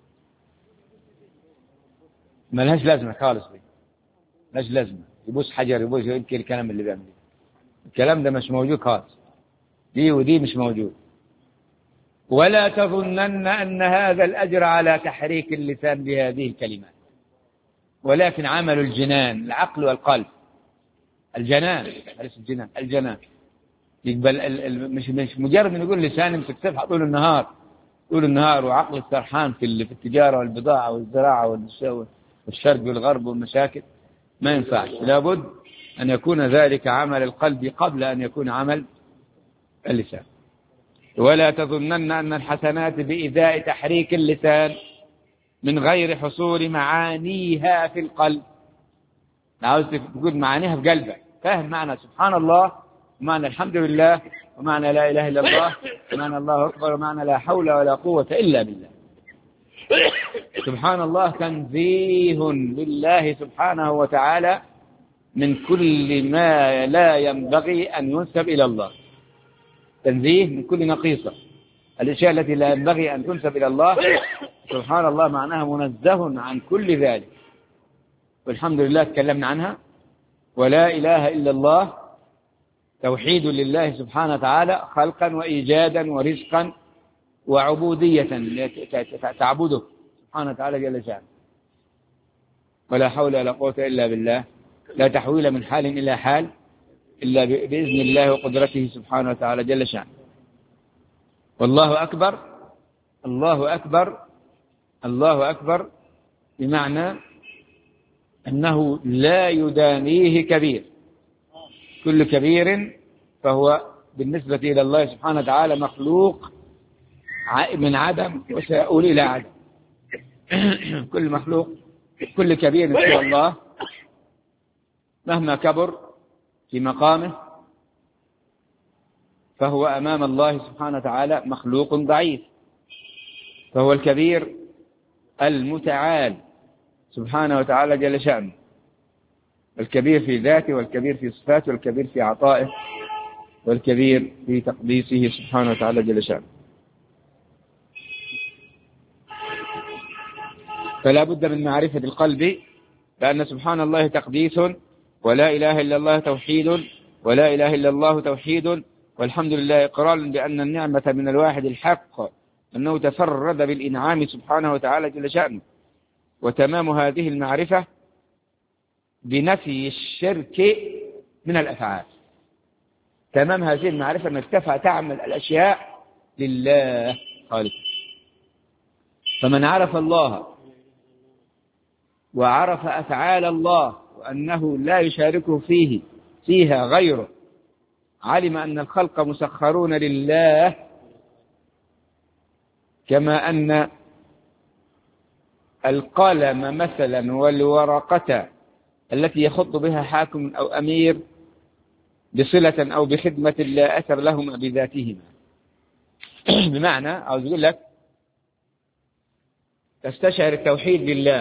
ما لهاش لازمة خالص دي، ما لهاش لازمة. يبوس حجر يبوس يمكن الكلام اللي بيعمل الكلام ده مش موجود خالص، دي ودي مش موجود. ولا تظنن أن هذا الأجر على تحريك اللسان بهذه الكلمات، ولكن عمل الجنان، العقل والقلب. الجنان ليس الجنان، الجنان. يقبل مش مجرد من يقول لسان يمسك سفحة طول النهار وعقل السرحان في التجارة والبضاعة والزراعة والشرق والغرب والمشاكل، ما ينفعش. لابد أن يكون ذلك عمل القلب قبل أن يكون عمل اللسان. ولا تظنن أن الحسنات بإزاء تحريك اللسان من غير حصول معانيها في القلب. عاوز تقول معانيها في قلبك، فاهم معنى سبحان الله ومعنى الحمد لله ومعنى لا إله إلا الله ومعنى الله أكبر ومعنى لا حول ولا قوة إلا بالله. سبحان الله تنزيه لله سبحانه وتعالى من كل ما لا ينبغي أن ينسب إلى الله، تنزيه من كل نقيصة، الأشياء التي لا ينبغي أن تنسب إلى الله سبحان الله معناها منزه عن كل ذلك. والحمد لله تكلمنا عنها. ولا إله إلا الله توحيد لله سبحانه وتعالى خلقا وإيجادا ورزقا وعبودية تعبده سبحانه وتعالى جل شأنه. ولا حول ولا قوة إلا بالله، لا تحويل من حال إلى حال إلا بإذن الله وقدرته سبحانه وتعالى جل شأنه. والله أكبر، الله أكبر، الله أكبر، بمعنى أنه لا يدانيه كبير. كل كبير فهو بالنسبة إلى الله سبحانه وتعالى مخلوق من عدم وسيؤول إلى عدم. كل مخلوق، كل كبير إن شاء الله مهما كبر في مقامه فهو أمام الله سبحانه وتعالى مخلوق ضعيف، فهو الكبير المتعال سبحانه وتعالى جل شأنه، الكبير في ذاته، والكبير في صفاته، والكبير في عطائه، والكبير في تقديسه سبحانه وتعالى جل شأنه. فلا بد من معرفة القلب لأن سبحان الله تقديس، ولا إله إلا الله توحيد، ولا إله إلا الله توحيد، والحمد لله إقرار بأن النعمة من الواحد الحق، أنه تفرد بالإنعام سبحانه وتعالى جل شأنه. وتمام هذه المعرفة بنفي الشرك من الأفعال. تمام هذه المعرفة أنك تعمل الأشياء لله خالص. فمن عرف الله وعرف أفعال الله وأنه لا يشاركه فيها غيره، علم أن الخلق مسخرون لله، كما أن القلم مثلا والورقة التي يخط بها حاكم أو أمير بصلة أو بخدمة لا أثر لهما بذاتهما. بمعنى عاوز أقول لك تستشعر التوحيد لله،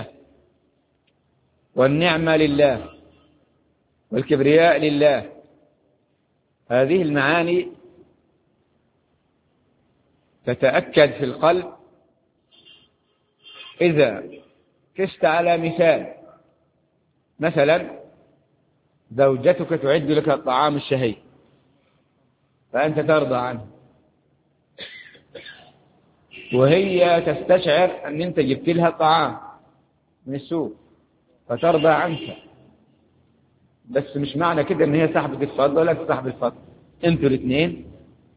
والنعمة لله، والكبرياء لله. هذه المعاني تتأكد في القلب إذا قست على مثال، مثلا زوجتك تعد لك الطعام الشهي فأنت ترضى عنه، وهي تستشعر أن أنت جبت لها الطعام من السوق فترضى عنك. بس مش معنى كده أن هي صاحبة الفضل ولا صاحب الفضل، أنتوا الاثنين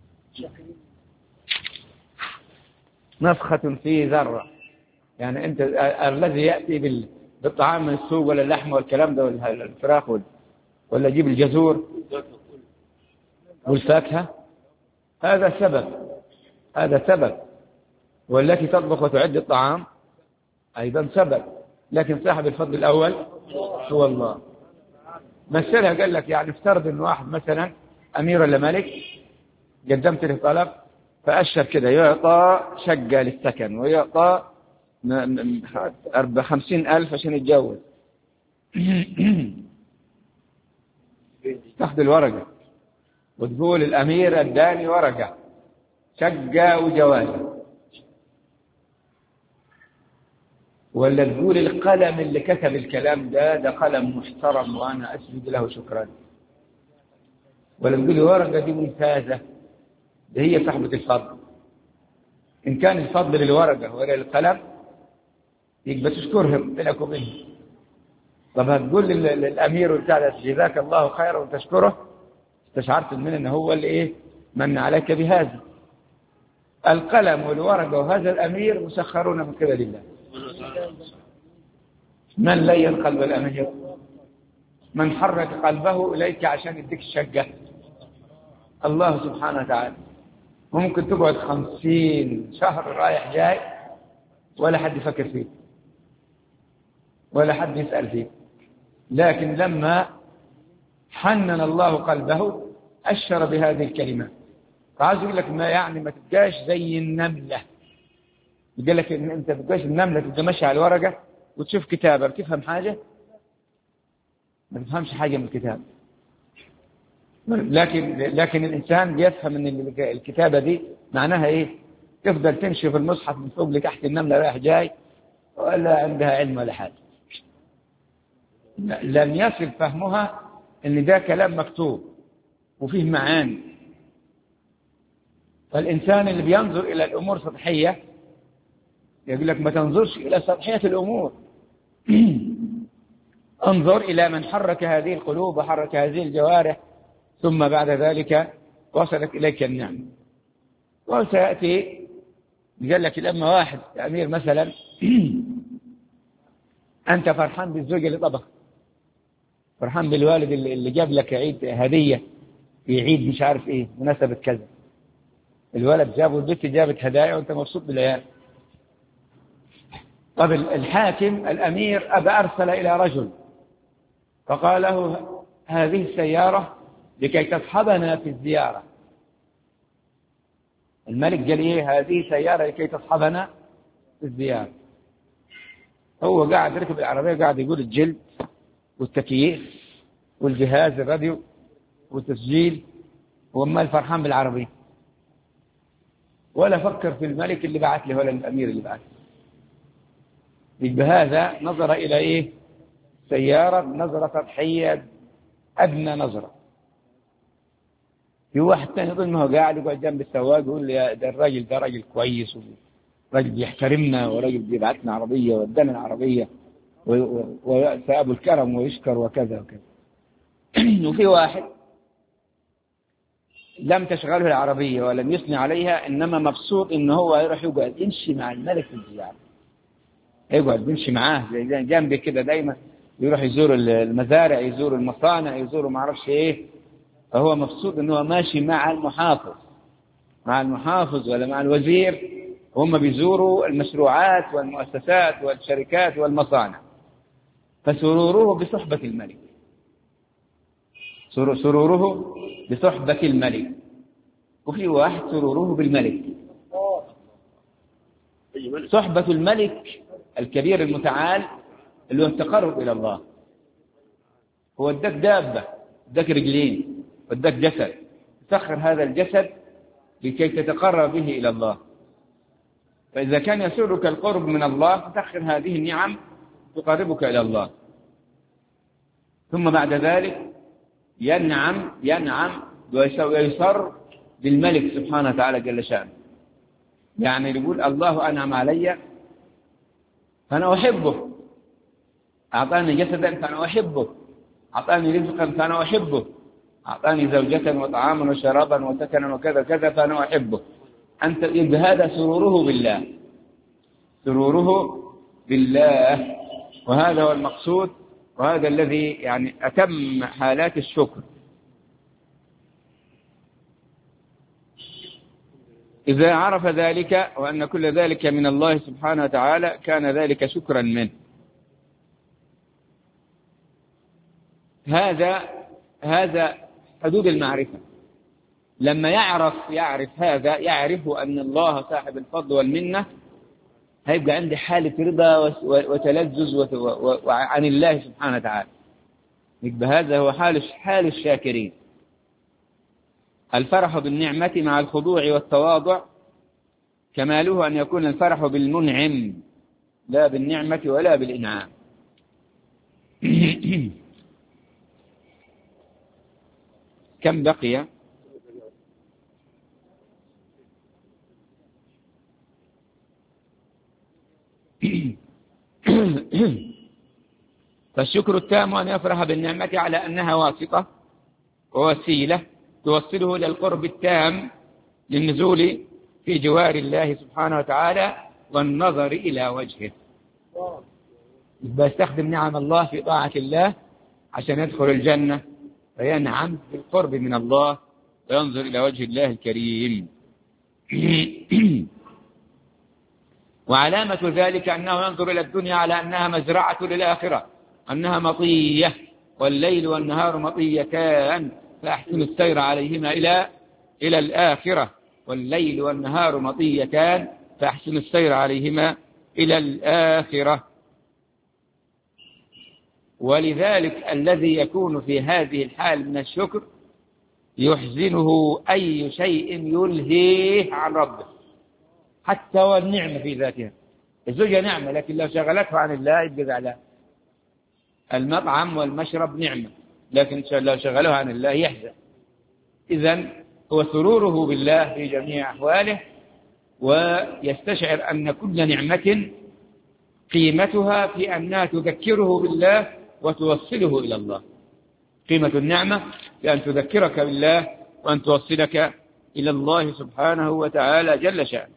نفخة في ذرة. يعني أنت الذي يأتي بالطعام من السوق ولا اللحم والكلام ده ولا الفراخ ولا يجيب الجزور والفاكهة، هذا سبب. والتي تطبخ وتعد الطعام أيضا سبب، لكن صاحب الفضل الأول هو الله. مثلها قال لك يعني افترض ان واحد مثلا أمير ولا ملك، قدمت له طلب فأشر كده يعطى شقة للسكن ويعطى 50,000 عشان يتجوز. تاخذ الورقة وتقول الأمير اداني ورقة شقة وجوازة، ولا تقول القلم اللي كتب الكلام ده قلم محترم وأنا أسجد له شكرا، ولا تقول الورقة دي ممتازة، ده هي صاحبة الفضل. إن كان الفضل للورقة ولا للقلم يبقى تشكرهم بينك وبينه. طب هتقول للأمير وتعالى جزاك الله خيرا وتشكره، استشعرت من أنه هو اللي من عليك بهذا. القلم والورقة وهذا الأمير مسخرون من قبل الله. من لين قلب الأمير؟ من حرك قلبه إليك عشان يديك الشقة؟ الله سبحانه وتعالى. ممكن تقعد 50 شهر رايح جاي ولا حد يفكر فيه ولا حد يسأل فيه، لكن لما حنن الله قلبه أشر بهذه الكلمات. فعايز يقول لك ما تبقاش زي النملة. يقول لك إن أنت تبقاش النملة تبقى ماشي على الورقة وتشوف كتابة بتفهم حاجة؟ ما تفهمش حاجة من الكتاب. لكن الإنسان بيفهم أن الكتابة دي معناها إيه. تفضل تمشي في المصحف من فوق لتحت النملة رايح جاي ولا عندها علم ولا حاجة. لن يصل فهمها أن ده كلام مكتوب وفيه معاني. فالإنسان اللي بينظر إلى الأمور سطحية يقول لك ما تنظرش إلى سطحية الأمور. انظر إلى من حرك هذه القلوب وحرك هذه الجوارح، ثم بعد ذلك وصلت إليك النعمة. وسيأتي قال لك لما واحد أمير مثلا أنت فرحان بالزوجة اللي طبخ، فرحان بالوالد اللي جاب لك عيد هدية في عيد مش عارف إيه مناسبة كذا، الولد جاب والبنت جابت هدايا وأنت مبسوط بالعيال. طب الحاكم الأمير أرسل إلى رجل فقال له هذه السيارة لكي تصحبنا في الزيارة. الملك قال إيه هذه سيارة لكي تصحبنا في الزيارة. هو قاعد ركب العربية قاعد يقول الجلد والتكييف والجهاز الراديو والتسجيل وما الفرحان بالعربية ولا فكر في الملك اللي بعث له ولا الأمير اللي بعث له. بهذا نظر إلى إيه سيارة نظرة سطحية أدنى نظرة. في واحد ثاني يظن أنه قاعد يقعد جنب السواق يقول لي ده الراجل ده راجل كويس وراجل بيحترمنا وراجل بيبعثنا عربية ودنا العربية وأبو الكرم ويشكر وكذا وكذا. وفي واحد لم تشغله العربية ولم يثني عليها إنما مبسوط إنه هو يروح يقعد يمشي مع الملك في الزيارة. يقعد يمشي معاه زي جنبي كده دايما يروح يزور المزارع يزور المصانع يزور ما أعرفش إيه. فهو مبسوط إنه ماشي مع المحافظ ولا مع الوزير هم بيزوروا المشروعات والمؤسسات والشركات والمصانع. فسروره بصحبة الملك سروره بصحبة الملك. وفي واحد سروره بالملك. صحبة الملك الكبير المتعال اللي هو التقرب إلى الله. هو اداك دابة اداك رجلين واداك جسد سخر هذا الجسد لكي تتقرب به إلى الله. فإذا كان يسرك القرب من الله فسخر هذه النعم تقربك إلى الله. ثم بعد ذلك ينعم ويسر بالملك سبحانه وتعالى جل شأنه. يعني يقول الله أنعم علي فأنا أحبه أعطاني جسدا فأنا أحبه أعطاني رزقا فأنا أحبه أعطاني زوجة وطعاما وشرابا وسكنا وكذا كذا فأنا أحبه. أنت هذا سروره بالله وهذا هو المقصود وهذا الذي يعني أتم حالات الشكر. إذا عرف ذلك وأن كل ذلك من الله سبحانه وتعالى كان ذلك شكرا منه. هذا حدود المعرفة. لما يعرف هذا يعرف أن الله صاحب الفضل والمنة هيبقى عندي حالة رضا وتلذذ عن الله سبحانه وتعالى. يبقى هذا هو حال الشاكرين. الفرح بالنعمة مع الخضوع والتواضع كماله أن يكون الفرح بالمنعم لا بالنعمة ولا بالإنعام. كم بقي؟ فالشكر التام أن يفرح بالنعمة على أنها واسطة ووسيلة توصله إلى القرب التام للنزول في جوار الله سبحانه وتعالى والنظر إلى وجهه. يستخدم نعم الله في طاعة الله عشان يدخل الجنة فينعم بالقرب من الله وينظر إلى وجه الله الكريم. وعلامة ذلك أنه ينظر إلى الدنيا على أنها مزرعة للآخرة أنها مطية والليل والنهار مطيتان فأحسن السير عليهما إلى الآخرة. والليل والنهار مطيتان فأحسن السير عليهما إلى الآخرة. ولذلك الذي يكون في هذه الحال من الشكر يحزنه أي شيء يلهيه عن ربه حتى والنعمة في ذاتها. الزوجة نعمة لكن لو شغلته عن الله يبقى زعلان. المطعم والمشرب نعمة لكن لو شغله عن الله يحزن. إذن هو سروره بالله في جميع أحواله ويستشعر أن كل نعمة قيمتها في أنها تذكره بالله وتوصله إلى الله. قيمة النعمة بأن تذكرك بالله وأن توصلك إلى الله سبحانه وتعالى جل شأنه.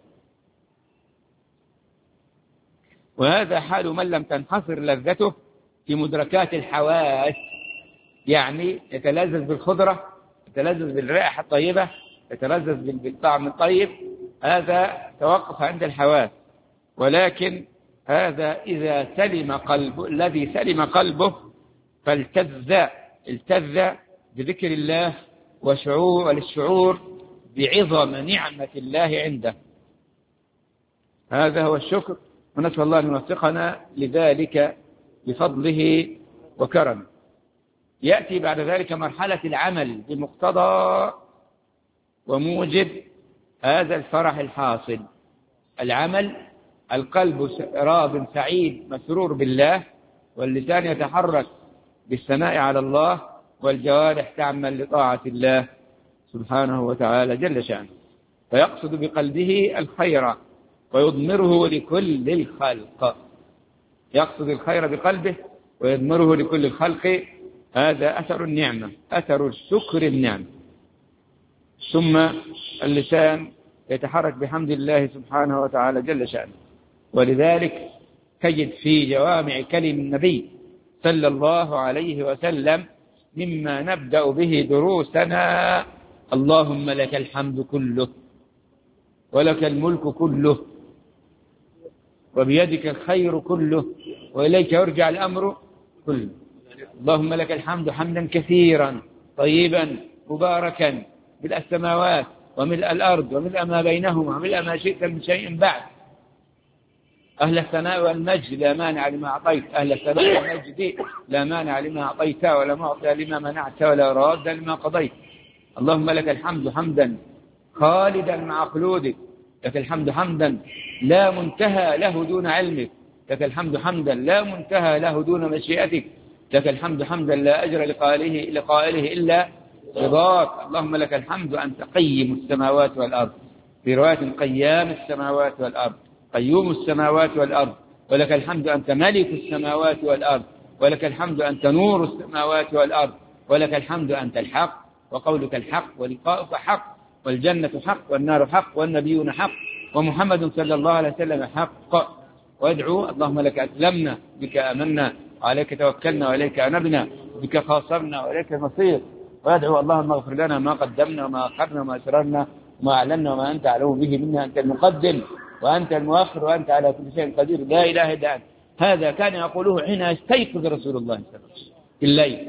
وهذا حال من لم تنحصر لذته في مدركات الحواس. يعني يتلذذ بالخضرة يتلذذ بالرائحة الطيبة يتلذذ بالطعم الطيب، هذا توقف عند الحواس. ولكن هذا إذا سلم قلبه، الذي سلم قلبه التذ بذكر الله والشعور بعظم نعمة الله عنده. هذا هو الشكر، ونسأل الله أن يوفقنا لذلك بفضله وكرمه. يأتي بعد ذلك مرحلة العمل بمقتضى وموجب هذا الفرح الحاصل. العمل، القلب راض سعيد مسرور بالله، واللسان يتحرك بالثناء على الله، والجوارح تعمل لطاعة الله سبحانه وتعالى جل شأنه، فيقصد بقلبه الخير ويضمره لكل الخلق. يقصد الخير بقلبه ويضمره لكل الخلق. هذا أثر النعمة، أثر الشكر النعمة. ثم اللسان يتحرك بحمد الله سبحانه وتعالى جل شأنه. ولذلك تجد في جوامع كلم النبي صلى الله عليه وسلم مما نبدأ به دروسنا: اللهم لك الحمد كله، ولك الملك كله، وبيدك الخير كله، وإليك يرجع الأمر كله. اللهم لك الحمد حمدا كثيرا طيبا مباركا ملء السماوات وملء الأرض وملء ما بينهما وملء ما شئت من شيء بعد. أهل الثناء والمجد لا مانع لما أعطيت، أهل الثناء والمجد لا مانع لما أعطيت ولا معطي لما منعت ولا راد لما قضيت. اللهم لك الحمد حمدا خالدا مع خلودك، لك الحمد حمدا لا منتهى له دون علمك، لك الحمد حمدا لا منتهى له دون مشيئتك، لك الحمد حمدا لا أجر لقائله إلا رضاك. اللهم لك الحمد أنت قيم السماوات والأرض، في رواية قيام السماوات والأرض، قيوم السماوات والأرض. ولك الحمد أنت ملك السماوات والأرض، ولك الحمد أنت نور السماوات والأرض، ولك الحمد أنت الحق، وقولك الحق، ولقاؤك حق، والجنة حق، والنار حق، والنبيون حق، ومحمد صلى الله عليه وسلم حق. وادعو: اللهم لك أسلمنا، بك آمنا، وعليك توكلنا، وإليك أنبنا، بك خاصمنا، وإليك المصير. وادعو: اللهم اغفر لنا ما قدمنا وما أخرنا وما أسررنا وما أعلنا وما أنت أعلم به منا، أنت المقدم وأنت المؤخر وأنت على كل شيء قدير، لا إله إلا أنت. هذا كان يقوله حين يستيقظ رسول الله صلى الله عليه وسلم في الليل،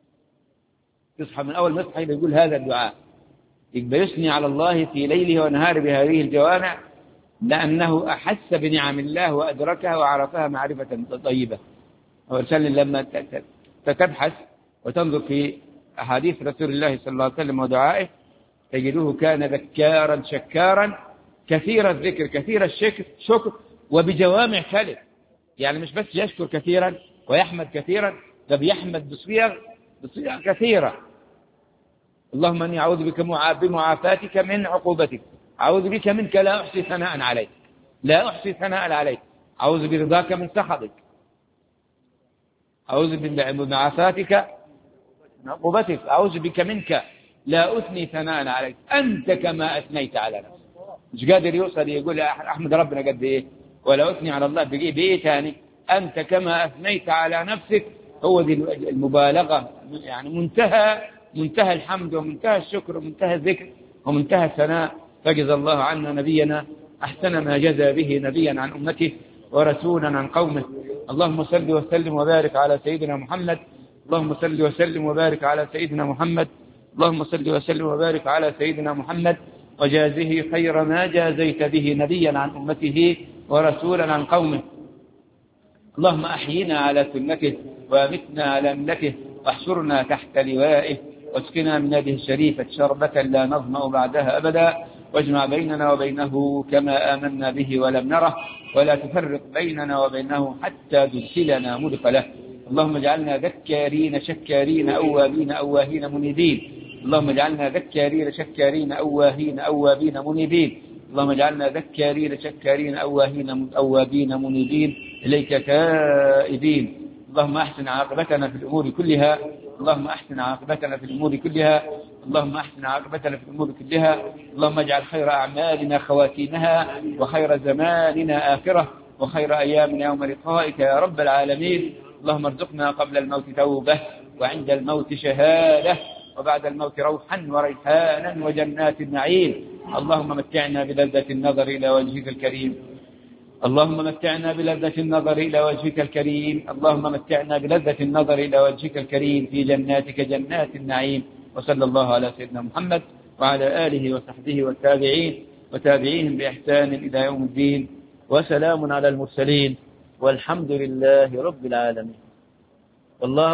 يصحى من أول ما يصحى يقول هذا الدعاء، يقبل يثني على الله في ليله ونهاره بهذه الجوامع، لأنه أحس بنعم الله وأدركها وعرفها معرفة طيبة. وسلم لما تبحث وتنظر في أحاديث رسول الله صلى الله عليه وسلم ودعائه، تجده كان ذكارا شكارا كثير الذكر كثير الشكر وبجوامع كلم. يعني مش بس يشكر كثيرا ويحمد كثيرا، ده بيحمد بصيغ كثيرة. اللهم أني أعوذ بك بمعافاتك من عقوبتك، أعوذ بك منك لا أحصي ثناء عليك، لا أحصي ثناء عليك، أعوذ برضاك من سخطك، أعوذ بمعافاتك من عقوبتك، أعوذ بك منك لا أثني ثناء عليك، أنت كما أثنيت على نفسك. مش قادر يوصل يقول أحمد ربنا قد إيه، ولا أثني على الله بإيه تاني، أنت كما أثنيت على نفسك. هو دي المبالغة، يعني منتهى الحمد ومنتهى الشكر ومنتهى الذكر ومنتهى الثناء. فجزى الله عنا نبينا أحسن ما جزى به نبيا عن أمته ورسولا عن قومه. اللهم صل وسلم وبارك على سيدنا محمد، اللهم صل وسلم وبارك على سيدنا محمد، اللهم صل وسلم وبارك على سيدنا محمد، وجازه خير ما جازيت به نبيا عن أمته ورسولا عن قومه. اللهم أحينا على سنته وأمتنا على ملته، واحشرنا تحت لوائه، واسقنا من يده الشريفة شربة لا نظمأ بعدها أبدا، واجمع بيننا وبينه كما آمنا به ولم نره، ولا تفرق بيننا وبينه حتى تدخلنا مدخله. اللهم اجعلنا ذكارين شكارين أوابين أواهين منيبين، اللهم اجعلنا ذكارين شكارين أوابين منيبين، اللهم اجعلنا ذكارين شكارين أوابين منيبين إليك تائبين. اللهم أحسن عاقبتنا في الأمور كلها، اللهم أحسن عاقبتنا في الأمور كلها، اللهم أحسن عاقبتنا في الأمور كلها. اللهم اجعل خير أعمالنا خواتيمها، وخير زماننا آخرة، وخير أيامنا يوم لقائك يا رب العالمين. اللهم ارزقنا قبل الموت توبة، وعند الموت شهادة، وبعد الموت روحا وريحانا وجنات النعيم. اللهم متعنا بلذة النظر إلى وجهك الكريم. اللهم متعنا بلذة النظر إلى وجهك الكريم. اللهم متعنا بلذة النظر إلى وجهك الكريم في جناتك جنات النعيم. وصلى الله على سيدنا محمد وعلى آله وصحبه والتابعين وتابعيهم بإحسان إلى يوم الدين. وسلام على المرسلين والحمد لله رب العالمين. والله